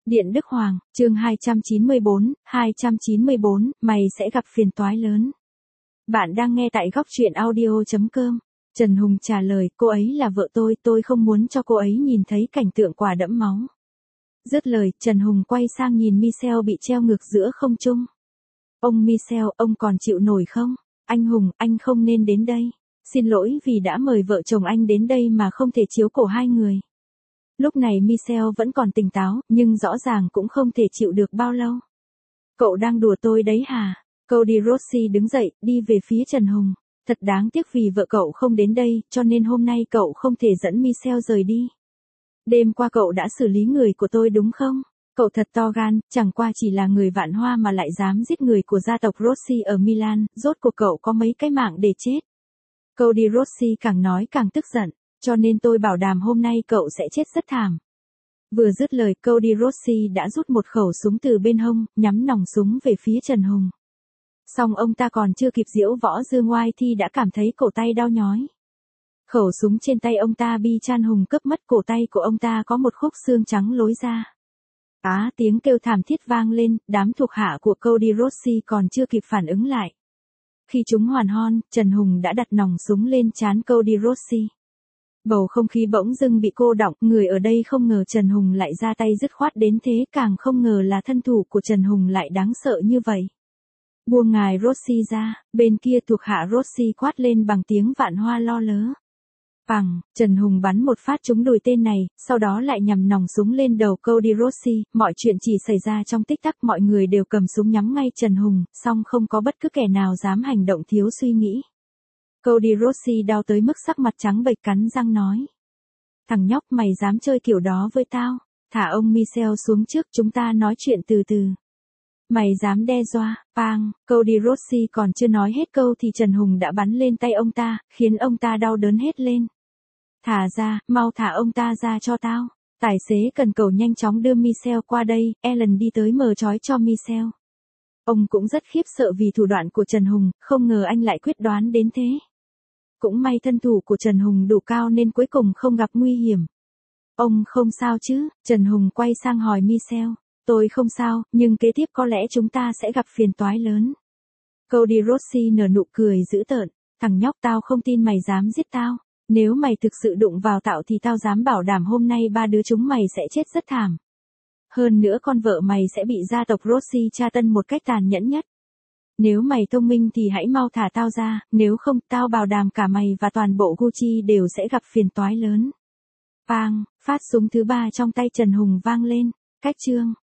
Điện Đức Hoàng, chương 294, mày sẽ gặp phiền toái lớn. Bạn đang nghe tại góc truyện audio.com. Trần Hùng trả lời, cô ấy là vợ tôi không muốn cho cô ấy nhìn thấy cảnh tượng quả đẫm máu. Dứt lời, Trần Hùng quay sang nhìn Michelle bị treo ngược giữa không trung. Ông Michelle, ông còn chịu nổi không? Anh Hùng, anh không nên đến đây. Xin lỗi vì đã mời vợ chồng anh đến đây mà không thể chiếu cổ hai người. Lúc này Michelle vẫn còn tỉnh táo, nhưng rõ ràng cũng không thể chịu được bao lâu. Cậu đang đùa tôi đấy hả? Cody Rossi đứng dậy, đi về phía Trần Hùng. Thật đáng tiếc vì vợ cậu không đến đây, cho nên hôm nay cậu không thể dẫn Michelle rời đi. Đêm qua cậu đã xử lý người của tôi đúng không? Cậu thật to gan, chẳng qua chỉ là người vạn hoa mà lại dám giết người của gia tộc Rossi ở Milan, rốt cuộc cậu có mấy cái mạng để chết. Cody Rossi càng nói càng tức giận. Cho nên tôi bảo đảm hôm nay cậu sẽ chết rất thảm. Vừa dứt lời, Cody Rossi đã rút một khẩu súng từ bên hông, nhắm nòng súng về phía Trần Hùng. Song ông ta còn chưa kịp diễu võ dương ngoai thì đã cảm thấy cổ tay đau nhói. Khẩu súng trên tay ông ta bị Trần Hùng cướp mất, cổ tay của ông ta có một khúc xương trắng lối ra. Tiếng kêu thảm thiết vang lên, đám thuộc hạ của Cody Rossi còn chưa kịp phản ứng lại. Khi chúng hoàn hon, Trần Hùng đã đặt nòng súng lên trán Cody Rossi. Bầu không khí bỗng dưng bị cô đọng, người ở đây không ngờ Trần Hùng lại ra tay dứt khoát đến thế, càng không ngờ là thân thủ của Trần Hùng lại đáng sợ như vậy. Buông ngài Rossi ra, bên kia thuộc hạ Rossi quát lên bằng tiếng vạn hoa lo lớ. Bằng, Trần Hùng bắn một phát trúng đùi tên này, sau đó lại nhằm nòng súng lên đầu Cody Rossi, mọi chuyện chỉ xảy ra trong tích tắc, mọi người đều cầm súng nhắm ngay Trần Hùng, song không có bất cứ kẻ nào dám hành động thiếu suy nghĩ. Cody Rossi đau tới mức sắc mặt trắng bệch, cắn răng nói. Thằng nhóc, mày dám chơi kiểu đó với tao? Thả ông Michelle xuống trước, chúng ta nói chuyện từ từ. Mày dám đe dọa? Pang, Cody Rossi còn chưa nói hết câu thì Trần Hùng đã bắn lên tay ông ta, khiến ông ta đau đớn hết lên. Thả ra, mau thả ông ta ra cho tao. Tài xế cần cầu nhanh chóng đưa Michelle qua đây, Ellen đi tới mở trói cho Michelle. Ông cũng rất khiếp sợ vì thủ đoạn của Trần Hùng, không ngờ anh lại quyết đoán đến thế. Cũng may thân thủ của Trần Hùng đủ cao nên cuối cùng không gặp nguy hiểm. Ông không sao chứ? Trần Hùng quay sang hỏi Michelle. Tôi không sao, nhưng kế tiếp có lẽ chúng ta sẽ gặp phiền toái lớn. Cody Rossi nở nụ cười dữ tợn. Thằng nhóc, tao không tin mày dám giết tao. Nếu mày thực sự đụng vào tao thì tao dám bảo đảm hôm nay ba đứa chúng mày sẽ chết rất thảm. Hơn nữa con vợ mày sẽ bị gia tộc Rossi tra tấn một cách tàn nhẫn nhất. Nếu mày thông minh thì hãy mau thả tao ra, nếu không, tao bảo đảm cả mày và toàn bộ Gucci đều sẽ gặp phiền toái lớn. Pang, phát súng thứ ba trong tay Trần Hùng vang lên. Cách chương